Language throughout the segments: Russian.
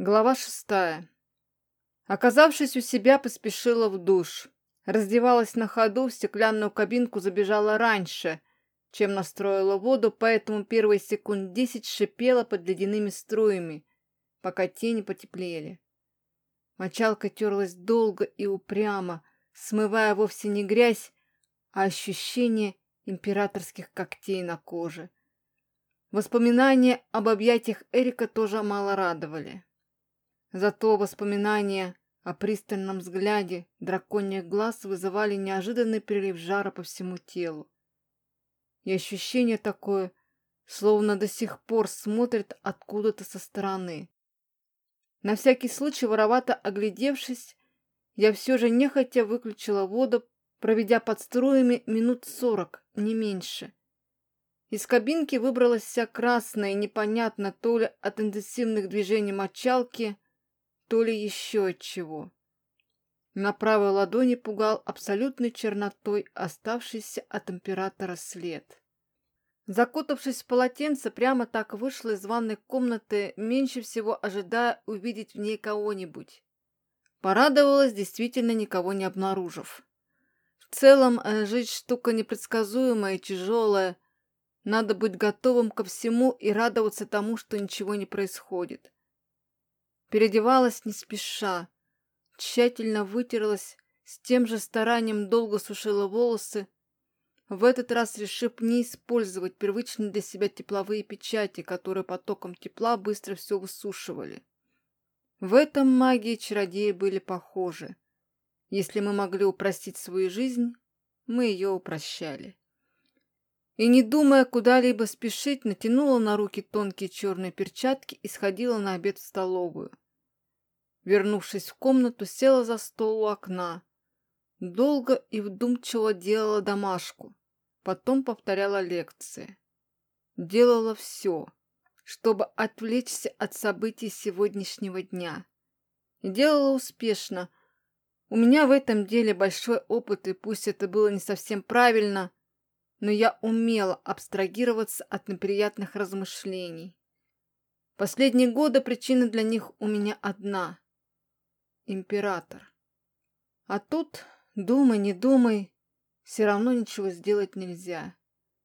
Глава 6. Оказавшись у себя, поспешила в душ. Раздевалась на ходу, в стеклянную кабинку забежала раньше, чем настроила воду, поэтому первые секунд 10 шипела под ледяными струями, пока те не потеплели. Мочалка терлась долго и упрямо, смывая вовсе не грязь, а ощущение императорских когтей на коже. Воспоминания об объятиях Эрика тоже мало радовали. Зато воспоминания о пристальном взгляде драконьих глаз вызывали неожиданный прилив жара по всему телу. И ощущение такое, словно до сих пор смотрит откуда-то со стороны. На всякий случай, воровато оглядевшись, я все же нехотя выключила воду, проведя под струями минут 40, не меньше. Из кабинки выбралась вся красная, непонятно то ли от интенсивных движений мочалки, то ли еще от чего. На правой ладони пугал абсолютной чернотой оставшийся от императора след. Закутавшись в полотенце, прямо так вышла из ванной комнаты, меньше всего ожидая увидеть в ней кого-нибудь. Порадовалась, действительно никого не обнаружив. В целом, жизнь штука непредсказуемая и тяжелая. Надо быть готовым ко всему и радоваться тому, что ничего не происходит. Переодевалась не спеша, тщательно вытерлась, с тем же старанием долго сушила волосы, в этот раз решив не использовать привычные для себя тепловые печати, которые потоком тепла быстро все высушивали. В этом маги и чародеи были похожи. Если мы могли упростить свою жизнь, мы ее упрощали. И, не думая куда-либо спешить, натянула на руки тонкие черные перчатки и сходила на обед в столовую. Вернувшись в комнату, села за стол у окна. Долго и вдумчиво делала домашку, потом повторяла лекции. Делала все, чтобы отвлечься от событий сегодняшнего дня. И делала успешно. У меня в этом деле большой опыт, и пусть это было не совсем правильно, но я умела абстрагироваться от неприятных размышлений. Последние годы причина для них у меня одна — император. А тут, думай, не думай, все равно ничего сделать нельзя.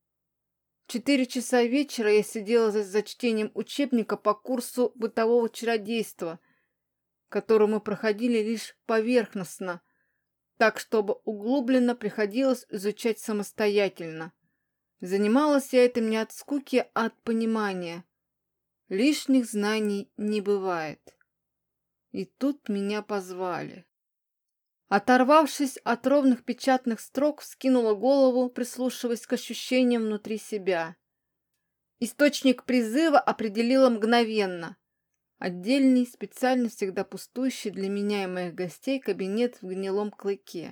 В 4 часа вечера я сидела за чтением учебника по курсу бытового чародейства, который мы проходили лишь поверхностно, так, чтобы углубленно приходилось изучать самостоятельно. Занималась я этим не от скуки, а от понимания. Лишних знаний не бывает. И тут меня позвали. Оторвавшись от ровных печатных строк, вскинула голову, прислушиваясь к ощущениям внутри себя. Источник призыва определила мгновенно. Отдельный, специально всегда пустующий для меня и моих гостей кабинет в гнилом клыке.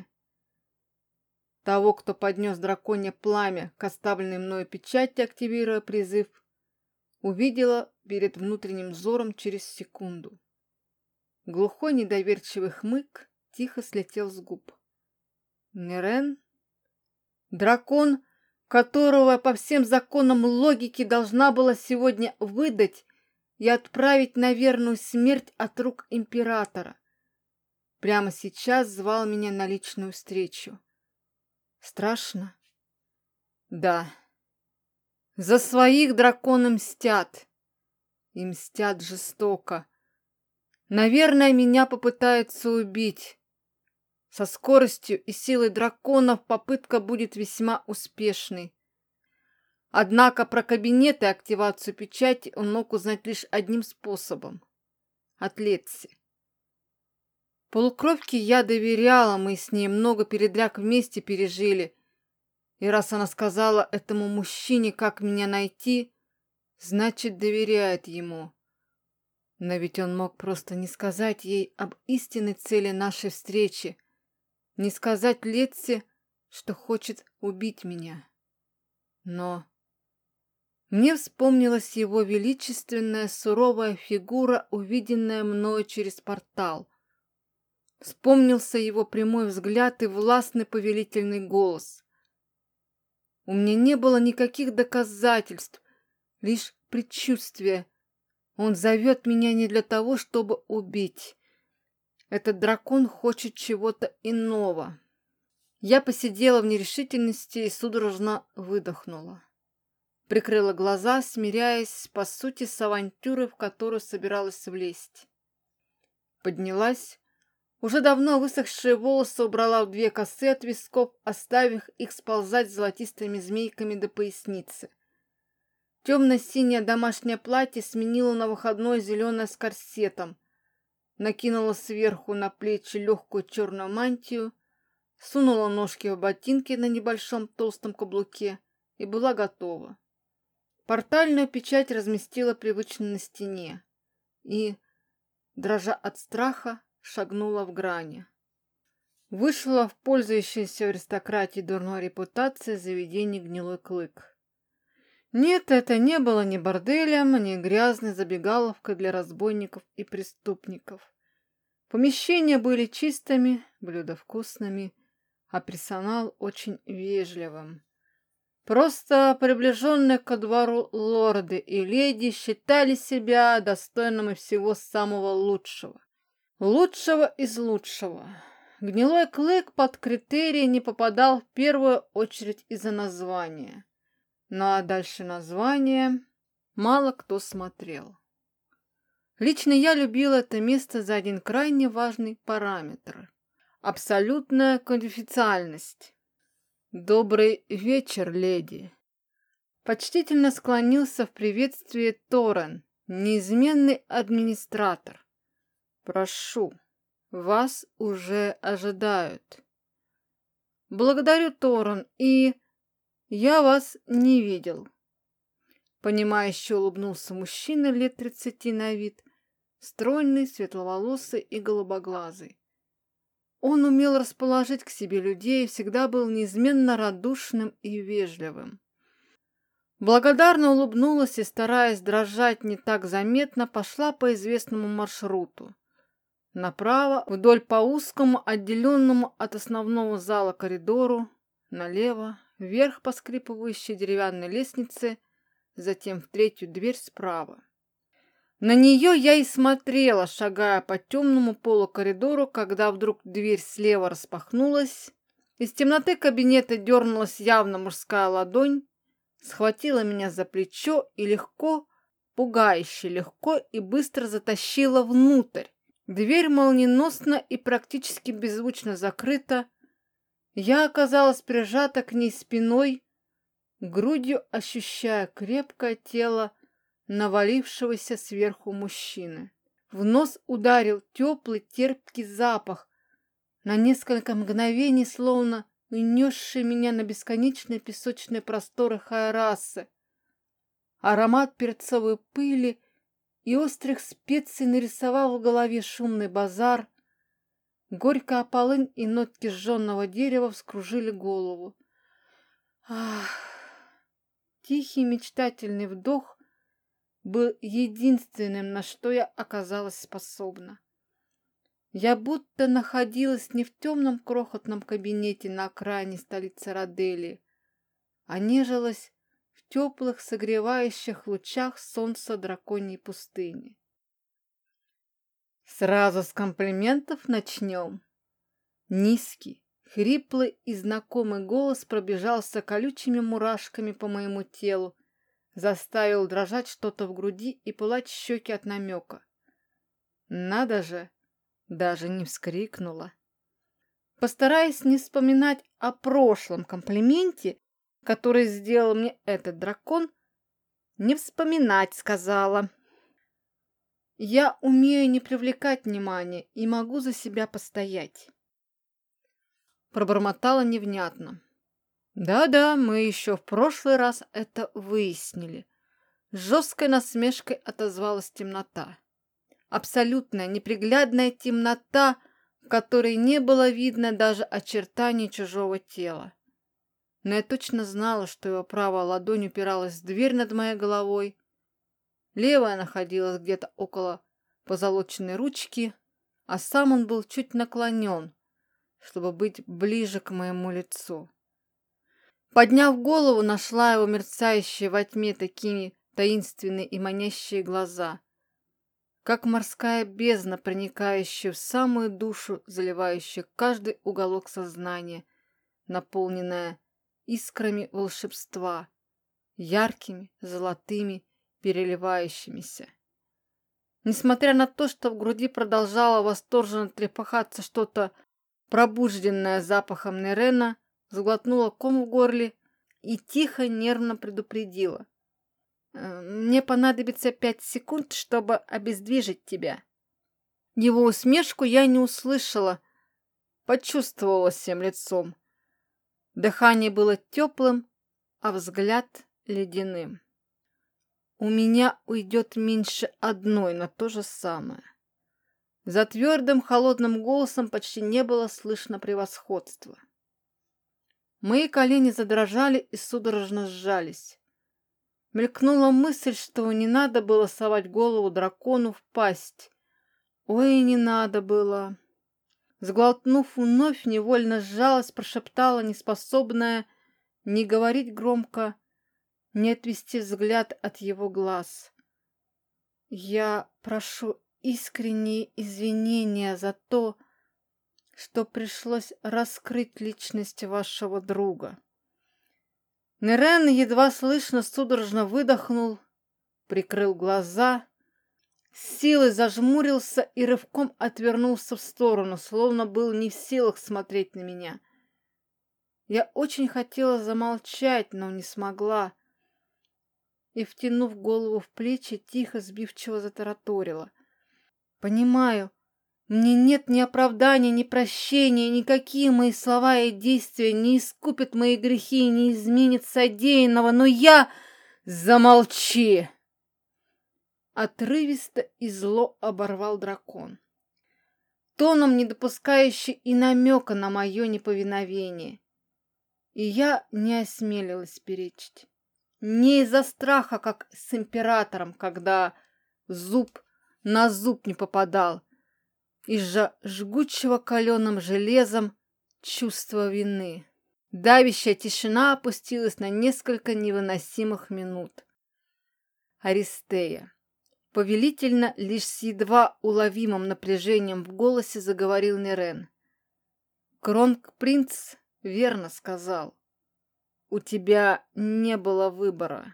Того, кто поднес драконье пламя к оставленной мною печати, активируя призыв, увидела перед внутренним взором через секунду. Глухой недоверчивый хмык тихо слетел с губ. Мирен? Дракон, которого по всем законам логики должна была сегодня выдать и отправить на верную смерть от рук императора, прямо сейчас звал меня на личную встречу. Страшно? Да. За своих драконы мстят. И мстят жестоко. Наверное, меня попытаются убить. Со скоростью и силой драконов попытка будет весьма успешной. Однако про кабинет и активацию печати он мог узнать лишь одним способом — от Летси. Полукровке я доверяла, мы с ней много передряг вместе пережили. И раз она сказала этому мужчине, как меня найти, значит, доверяет ему. Но ведь он мог просто не сказать ей об истинной цели нашей встречи, не сказать Летси, что хочет убить меня. Но мне вспомнилась его величественная суровая фигура, увиденная мною через портал. Вспомнился его прямой взгляд и властный повелительный голос. У меня не было никаких доказательств, лишь предчувствия, Он зовет меня не для того, чтобы убить. Этот дракон хочет чего-то иного. Я посидела в нерешительности и судорожно выдохнула. Прикрыла глаза, смиряясь, по сути, с авантюрой, в которую собиралась влезть. Поднялась. Уже давно высохшие волосы убрала в 2 косы от висков, оставив их сползать золотистыми змейками до поясницы. Темно-синее домашнее платье сменила на выходное зеленое с корсетом. Накинула сверху на плечи легкую черную мантию, сунула ножки в ботинки на небольшом толстом каблуке и была готова. Портальную печать разместила привычно на стене и, дрожа от страха, шагнула в грани. Вышла в пользующееся аристократией дурной репутацией заведение «Гнилой клык». Нет, это не было ни борделем, ни грязной забегаловкой для разбойников и преступников. Помещения были чистыми, блюда вкусными, а персонал очень вежливым. Просто приближенные ко двору лорды и леди считали себя достойными всего самого лучшего. Лучшего из лучшего. Гнилой клык под критерии не попадал в первую очередь из-за названия. Ну а дальше названия мало кто смотрел. Лично я любила это место за один крайне важный параметр – абсолютная конфиденциальность. «Добрый вечер, леди!» Почтительно склонился в приветствии Торрен, неизменный администратор. «Прошу, вас уже ожидают». «Благодарю, Торрен, и я вас не видел». Понимающе улыбнулся мужчина лет 30 на вид, стройный, светловолосый и голубоглазый. Он умел расположить к себе людей и всегда был неизменно радушным и вежливым. Благодарно улыбнулась и, стараясь дрожать не так заметно, пошла по известному маршруту. Направо, вдоль по узкому, отделенному от основного зала коридору, налево, вверх по скрипывающей деревянной лестнице, затем в 3-ю дверь справа. На нее я и смотрела, шагая по темному полукоридору, когда вдруг дверь слева распахнулась. Из темноты кабинета дернулась явно мужская ладонь, схватила меня за плечо и легко, пугающе легко и быстро затащила внутрь. Дверь молниеносно и практически беззвучно закрыта. Я оказалась прижата к ней спиной, грудью ощущая крепкое тело навалившегося сверху мужчины. В нос ударил теплый терпкий запах, на несколько мгновений словно унесший меня на бесконечные песочные просторы Хайрасы. Аромат перцовой пыли и острых специй нарисовал в голове шумный базар. Горькая полынь и нотки сжженного дерева вскружили голову. Ах! Тихий мечтательный вдох был единственным, на что я оказалась способна. Я будто находилась не в темном крохотном кабинете на окраине столицы Роделии, а нежилась в теплых, согревающих лучах солнца драконьей пустыни. Сразу с комплиментов начнем. Низкий, хриплый и знакомый голос пробежался колючими мурашками по моему телу, заставил дрожать что-то в груди и пылать щеки от намека. Надо же, даже не вскрикнула. Постараясь не вспоминать о прошлом комплименте, который сделал мне этот дракон, не вспоминать, сказала. Я умею не привлекать внимания и могу за себя постоять. Пробормотала невнятно. Да-да, мы еще в прошлый раз это выяснили. С жесткой насмешкой отозвалась темнота. Абсолютная неприглядная темнота, в которой не было видно даже очертаний чужого тела. Но я точно знала, что его правая ладонь упиралась в дверь над моей головой, левая находилась где-то около позолоченной ручки, а сам он был чуть наклонен, чтобы быть ближе к моему лицу. Подняв голову, нашла его мерцающие во тьме такими таинственные и манящие глаза. как морская бездна, проникающая в самую душу, заливающая каждый уголок сознания, наполненная искрами волшебства, яркими, золотыми, переливающимися. Несмотря на то, что в груди продолжало восторженно трепыхаться что-то, пробужденное запахом Нерена, сглотнула ком в горле и тихо, нервно предупредила. «Мне понадобится 5 секунд, чтобы обездвижить тебя». Его усмешку я не услышала, почувствовала всем лицом. Дыхание было теплым, а взгляд ледяным. У меня уйдет меньше одной на то же самое. За твердым, холодным голосом почти не было слышно превосходства. Мои колени задрожали и судорожно сжались. Мелькнула мысль, что не надо было совать голову дракону в пасть. Ой, не надо было. Сглотнув, вновь невольно сжалась, прошептала, неспособная не говорить громко, не отвести взгляд от его глаз. Я прошу искренние извинения за то, что пришлось раскрыть личность вашего друга. Нерен едва слышно судорожно выдохнул, прикрыл глаза, с силой зажмурился и рывком отвернулся в сторону, словно был не в силах смотреть на меня. Я очень хотела замолчать, но не смогла. И, втянув голову в плечи, тихо, сбивчиво затараторила. «Понимаю, мне нет ни оправдания, ни прощения, никакие мои слова и действия не искупят мои грехи и не изменят содеянного, но я...» «Замолчи!» Отрывисто и зло оборвал дракон, тоном, не допускающий и намека на мое неповиновение. И я не осмелилась перечить. Не из-за страха, как с императором, когда зуб на зуб не попадал, из-за жгучего каленым железом чувства вины. Давящая тишина опустилась на несколько невыносимых минут. Аристея. Повелительно, лишь с едва уловимым напряжением в голосе заговорил Нерен. Кронпринц верно сказал. У тебя не было выбора.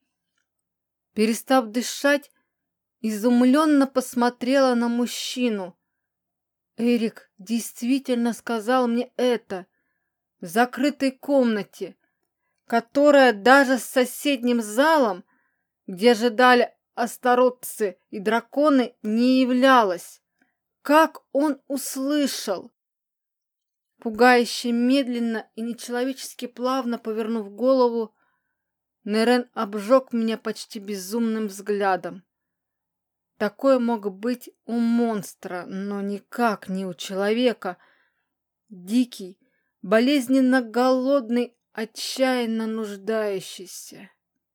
Перестав дышать, изумленно посмотрела на мужчину. Эрик действительно сказал мне это в закрытой комнате, которая даже с соседним залом, где ожидали астаротцы и драконы, не являлась. Как он услышал? Пугающе медленно и нечеловечески плавно повернув голову, Нерен обжег меня почти безумным взглядом. Такое мог быть у монстра, но никак не у человека. Дикий, болезненно голодный, отчаянно нуждающийся.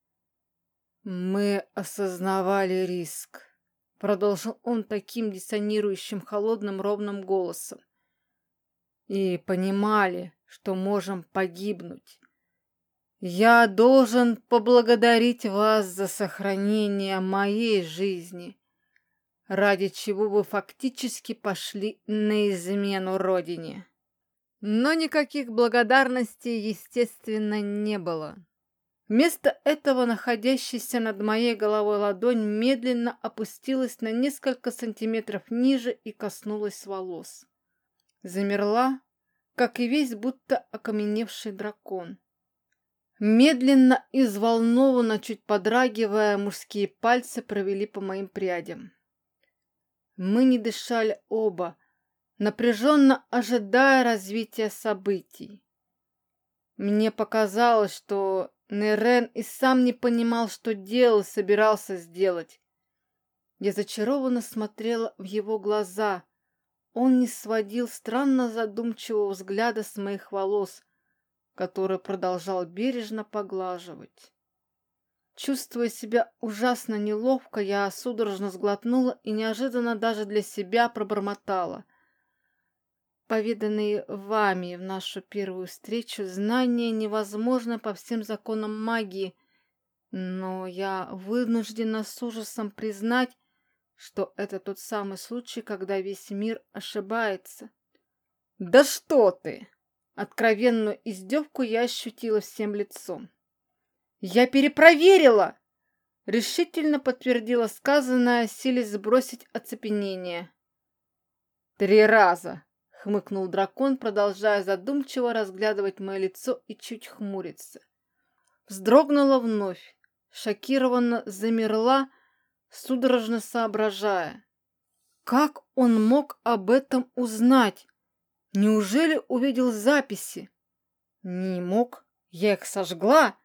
«Мы осознавали риск», — продолжил он таким диссонирующим, холодным, ровным голосом. «И понимали, что можем погибнуть. Я должен поблагодарить вас за сохранение моей жизни, ради чего вы фактически пошли на измену родине». Но никаких благодарностей, естественно, не было. Вместо этого находящаяся над моей головой ладонь медленно опустилась на несколько сантиметров ниже и коснулась волос. Замерла, как и весь будто окаменевший дракон. Медленно и взволнованно, чуть подрагивая, мужские пальцы провели по моим прядям. Мы не дышали оба, напряженно ожидая развития событий. Мне показалось, что Нерен и сам не понимал, что делал, собирался сделать. Я зачарованно смотрела в его глаза. Он не сводил странно задумчивого взгляда с моих волос, который продолжал бережно поглаживать. Чувствуя себя ужасно неловко, я судорожно сглотнула и неожиданно даже для себя пробормотала. Поведанные вами в нашу первую встречу знания невозможны по всем законам магии, но я вынуждена с ужасом признать, что это тот самый случай, когда весь мир ошибается. «Да что ты!» Откровенную издевку я ощутила всем лицом. «Я перепроверила!» Решительно подтвердила сказанное, силясь сбросить оцепенение. «3 раза!» — хмыкнул дракон, продолжая задумчиво разглядывать мое лицо и чуть хмуриться. Вздрогнула вновь, шокированно замерла, судорожно соображая. Как он мог об этом узнать? Неужели увидел записи? Не мог, я их сожгла.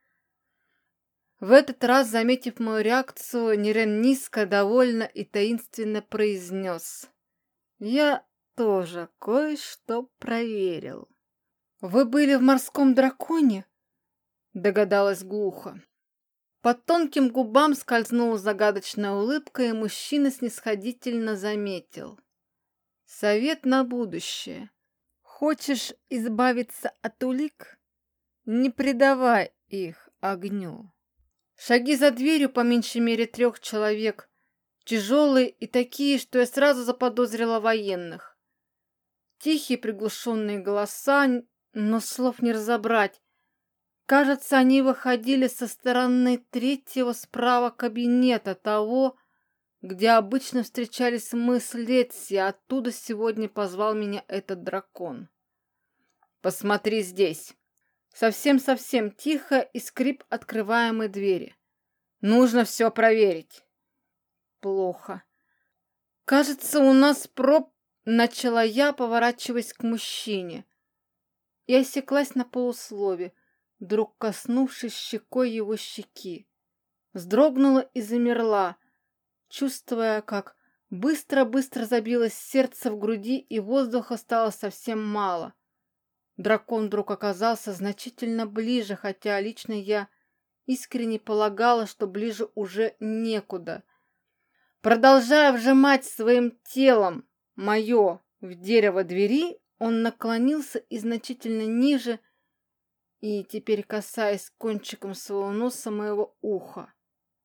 В этот раз, заметив мою реакцию, Нерен низко, довольно и таинственно произнес. Я тоже кое-что проверил. Вы были в морском драконе? Догадалась глухо. По тонким губам скользнула загадочная улыбка, и мужчина снисходительно заметил. Совет на будущее. Хочешь избавиться от улик? Не предавай их огню. Шаги за дверью, по меньшей мере 3 человек, тяжелые и такие, что я сразу заподозрила военных. Тихие приглушенные голоса, но слов не разобрать. Кажется, они выходили со стороны 3-го справа кабинета, того, где обычно встречались мы с Летси, оттуда сегодня позвал меня этот дракон. «Посмотри здесь!» Совсем-совсем тихо и скрип открываемой двери. «Нужно все проверить!» «Плохо. Кажется, у нас проб...» Начала я, поворачиваясь к мужчине. И осеклась на полуслове, вдруг коснувшись щекой его щеки. Вздрогнула и замерла, чувствуя, как быстро-быстро забилось сердце в груди, и воздуха стало совсем мало. Дракон вдруг оказался значительно ближе, хотя лично я искренне полагала, что ближе уже некуда. Продолжая вжимать своим телом мое в дерево двери, он наклонился и значительно ниже, и теперь касаясь кончиком своего носа моего уха.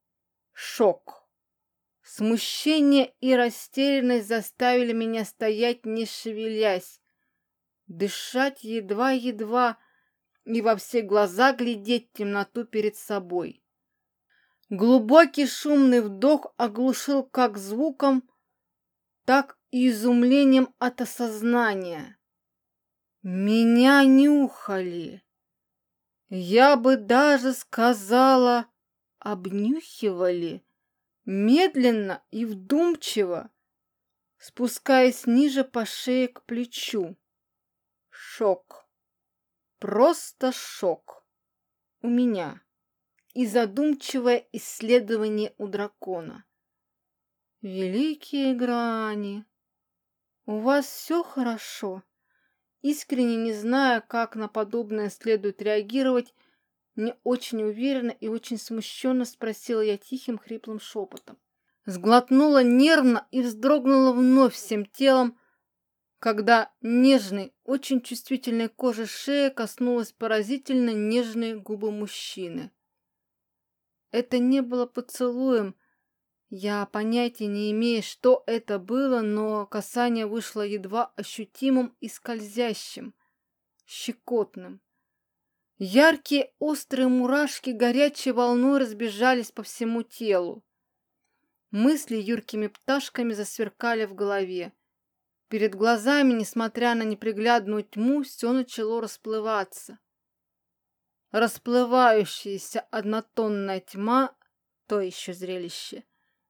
Шок. Смущение и растерянность заставили меня стоять, не шевелясь, дышать едва-едва и во все глаза глядеть в темноту перед собой. Глубокий шумный вдох оглушил как звуком, так и изумлением от осознания. Меня нюхали. Я бы даже сказала, обнюхивали, медленно и вдумчиво, спускаясь ниже по шее к плечу. Шок. Просто шок. У меня. И задумчивое исследование у дракона. Великие грани. У вас все хорошо? Искренне не зная, как на подобное следует реагировать, не очень уверенно и очень смущенно спросила я тихим хриплым шепотом. Сглотнула нервно и вздрогнула вновь всем телом, когда нежной, очень чувствительной кожи шеи коснулась поразительно нежные губы мужчины. Это не было поцелуем, я понятия не имею, что это было, но касание вышло едва ощутимым и скользящим, щекотным. Яркие острые мурашки горячей волной разбежались по всему телу. Мысли юркими пташками засверкали в голове. Перед глазами, несмотря на неприглядную тьму, все начало расплываться. Расплывающаяся однотонная тьма — то еще зрелище.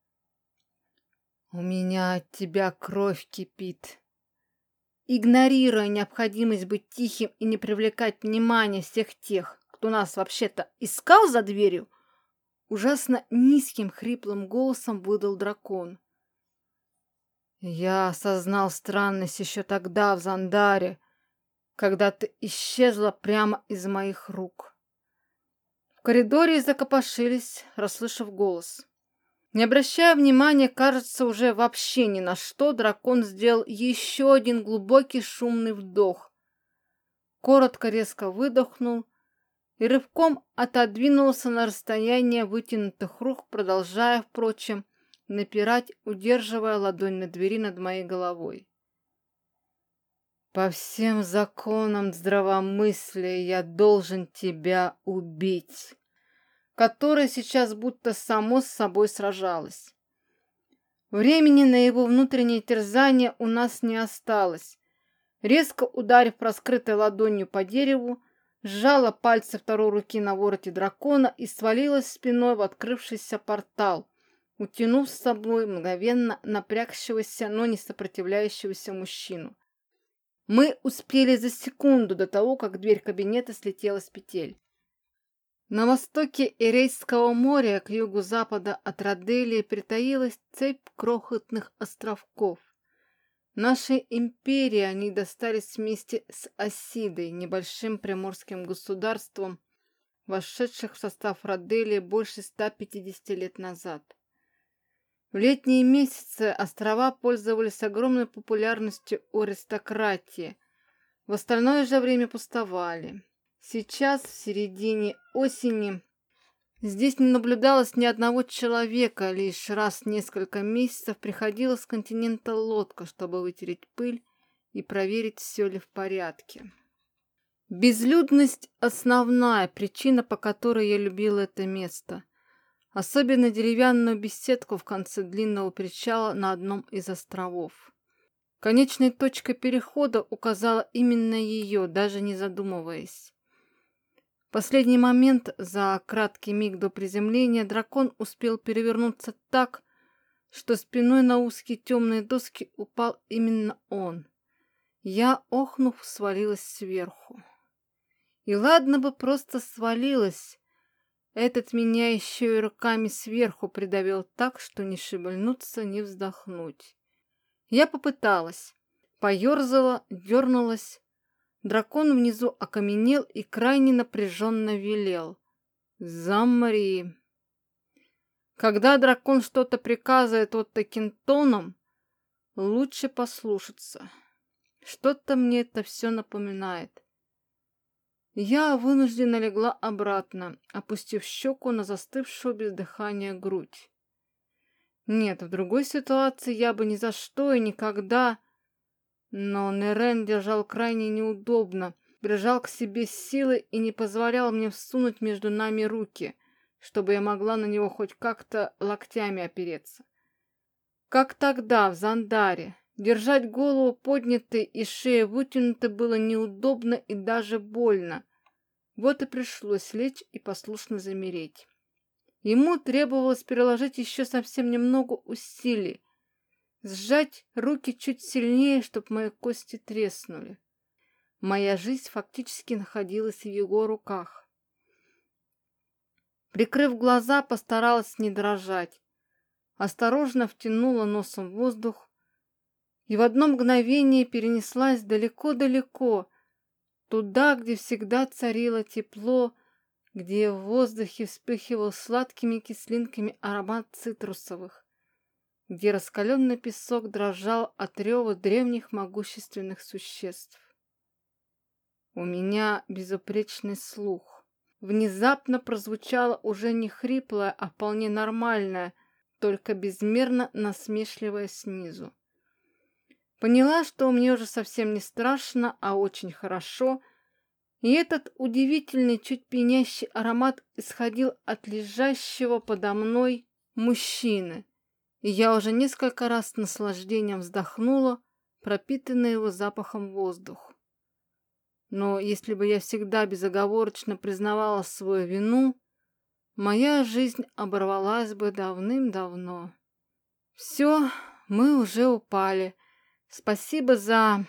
У меня от тебя кровь кипит. Игнорируя необходимость быть тихим и не привлекать внимания всех тех, кто нас вообще-то искал за дверью, ужасно низким хриплым голосом выдал дракон. Я осознал странность еще тогда в Зандаре, когда ты исчезла прямо из моих рук. В коридоре закопошились, расслышав голос. Не обращая внимания, кажется, уже вообще ни на что, дракон сделал еще один глубокий шумный вдох. Коротко резко выдохнул и рывком отодвинулся на расстояние вытянутых рук, продолжая, впрочем, напирать, удерживая ладонь на двери над моей головой. «По всем законам здравомыслия я должен тебя убить», которое сейчас будто само с собой сражалось. Времени на его внутреннее терзание у нас не осталось. Резко ударив раскрытой ладонью по дереву, сжала пальцы второй руки на вороте дракона и свалилась спиной в открывшийся портал, утянув с собой мгновенно напрягшегося, но не сопротивляющегося мужчину. Мы успели за секунду до того, как дверь кабинета слетела с петель. На востоке Эрейского моря, к югу-запада от Роделии, притаилась цепь крохотных островков. Нашей империи они достались вместе с Осидой, небольшим приморским государством, вошедших в состав Роделии больше 150 лет назад. В летние месяцы острова пользовались огромной популярностью у аристократии, в остальное же время пустовали. Сейчас, в середине осени, здесь не наблюдалось ни одного человека, лишь раз в несколько месяцев приходила с континента лодка, чтобы вытереть пыль и проверить, все ли в порядке. Безлюдность – основная причина, по которой я любила это место. Особенно деревянную беседку в конце длинного причала на одном из островов. Конечной точкой перехода указала именно ее, даже не задумываясь. В последний момент, за краткий миг до приземления, дракон успел перевернуться так, что спиной на узкие темные доски упал именно он. Я, охнув, свалилась сверху. И ладно бы просто свалилась. Этот меня еще и руками сверху придавил так, что ни шевельнуться, ни вздохнуть. Я попыталась, поерзала, дернулась. Дракон внизу окаменел и крайне напряженно велел: «Замри». Когда дракон что-то приказывает вот таким тоном, лучше послушаться. Что-то мне это все напоминает. Я вынужденно легла обратно, опустив щеку на застывшую без дыхания грудь. Нет, в другой ситуации я бы ни за что и никогда... Но Нерен держал крайне неудобно, прижал к себе с силой и не позволял мне всунуть между нами руки, чтобы я могла на него хоть как-то локтями опереться. Как тогда, в Зандаре, держать голову поднятой и шея вытянутой было неудобно и даже больно. Вот и пришлось лечь и послушно замереть. Ему требовалось приложить еще совсем немного усилий, сжать руки чуть сильнее, чтобы мои кости треснули. Моя жизнь фактически находилась в его руках. Прикрыв глаза, постаралась не дрожать. Осторожно втянула носом воздух и в одно мгновение перенеслась далеко-далеко, туда, где всегда царило тепло, где в воздухе вспыхивал сладкими кислинками аромат цитрусовых, где раскаленный песок дрожал от рева древних могущественных существ. У меня безупречный слух. Внезапно прозвучало уже не хриплое, а вполне нормальное, только безмерно насмешливое снизу. Поняла, что мне уже совсем не страшно, а очень хорошо, и этот удивительный, чуть пьянящий аромат исходил от лежащего подо мной мужчины, и я уже несколько раз с наслаждением вздохнула, пропитанный его запахом воздух. Но если бы я всегда безоговорочно признавала свою вину, моя жизнь оборвалась бы давным-давно. Все, мы уже упали. Спасибо за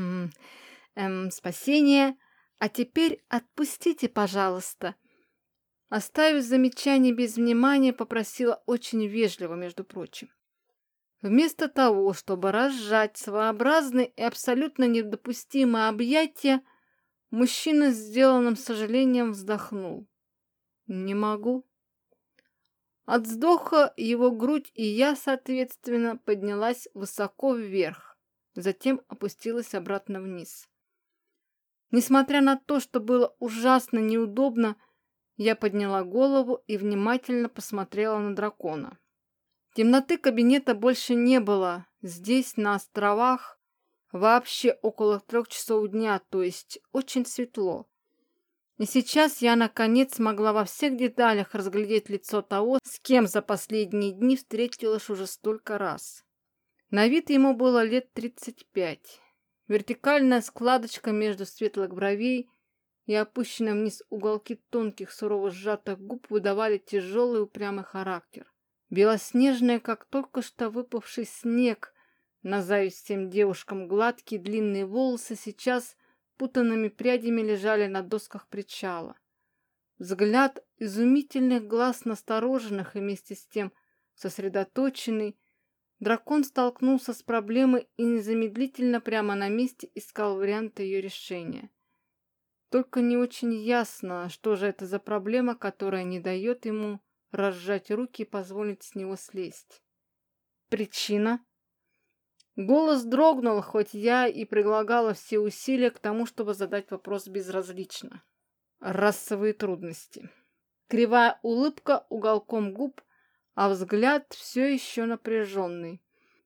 спасение. А теперь отпустите, пожалуйста. Оставив замечание без внимания, попросила очень вежливо, между прочим. Вместо того, чтобы разжать своеобразное и абсолютно недопустимое объятие, мужчина с сделанным сожалением вздохнул. «Не могу». От вздоха его грудь и я, соответственно, поднялась высоко вверх, затем опустилась обратно вниз. Несмотря на то, что было ужасно неудобно, я подняла голову и внимательно посмотрела на дракона. Темноты кабинета больше не было. Здесь, на островах, вообще около 3 часов дня, то есть очень светло. И сейчас я, наконец, смогла во всех деталях разглядеть лицо того, с кем за последние дни встретилась уже столько раз. На вид ему было лет 35. Вертикальная складочка между светлых бровей и опущенные вниз уголки тонких, сурово сжатых губ выдавали тяжелый упрямый характер. Белоснежные, как только что выпавший снег, на зависть всем девушкам гладкие длинные волосы сейчас путанными прядями лежали на досках причала. Взгляд изумительных глаз, настороженных и вместе с тем сосредоточенный, дракон столкнулся с проблемой и незамедлительно прямо на месте искал варианты ее решения. Только не очень ясно, что же это за проблема, которая не дает ему разжать руки и позволить с него слезть. Причина? Голос дрогнул, хоть я и прилагала все усилия к тому, чтобы задать вопрос безразлично. Расовые трудности. Кривая улыбка уголком губ, а взгляд все еще напряженный.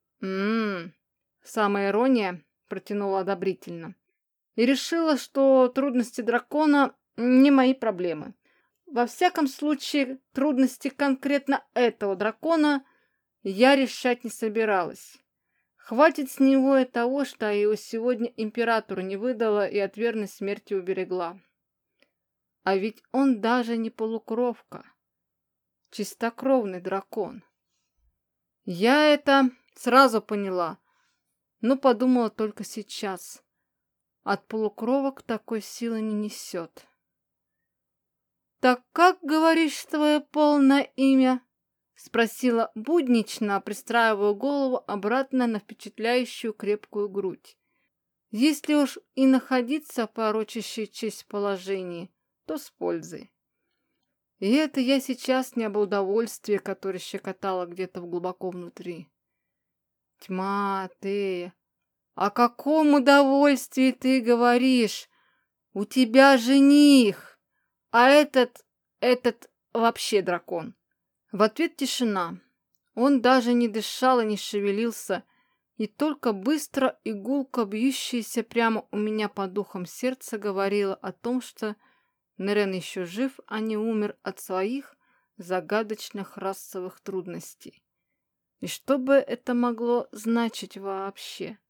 Самая ирония, протянула одобрительно. И решила, что трудности дракона не мои проблемы. Во всяком случае, трудности конкретно этого дракона я решать не собиралась. Хватит с него и того, что я его сегодня императору не выдала и от верной смерти уберегла. А ведь он даже не полукровка. Чистокровный дракон. Я это сразу поняла, но подумала только сейчас. От полукровок такой силы не несет. «Так как, говоришь, твое полное имя?» — спросила буднично, пристраивая голову обратно на впечатляющую крепкую грудь. Если уж и находиться в порочащей честь положении, то с пользой. И это я сейчас не об удовольствии, которое щекотало где-то глубоко внутри. Тьма, ты... О каком удовольствии ты говоришь? У тебя жених, а этот вообще дракон. В ответ тишина. Он даже не дышал и не шевелился, и только быстро и гулко бьющееся прямо у меня по духам сердце говорило о том, что Нерен еще жив, а не умер от своих загадочных расовых трудностей. И что бы это могло значить вообще?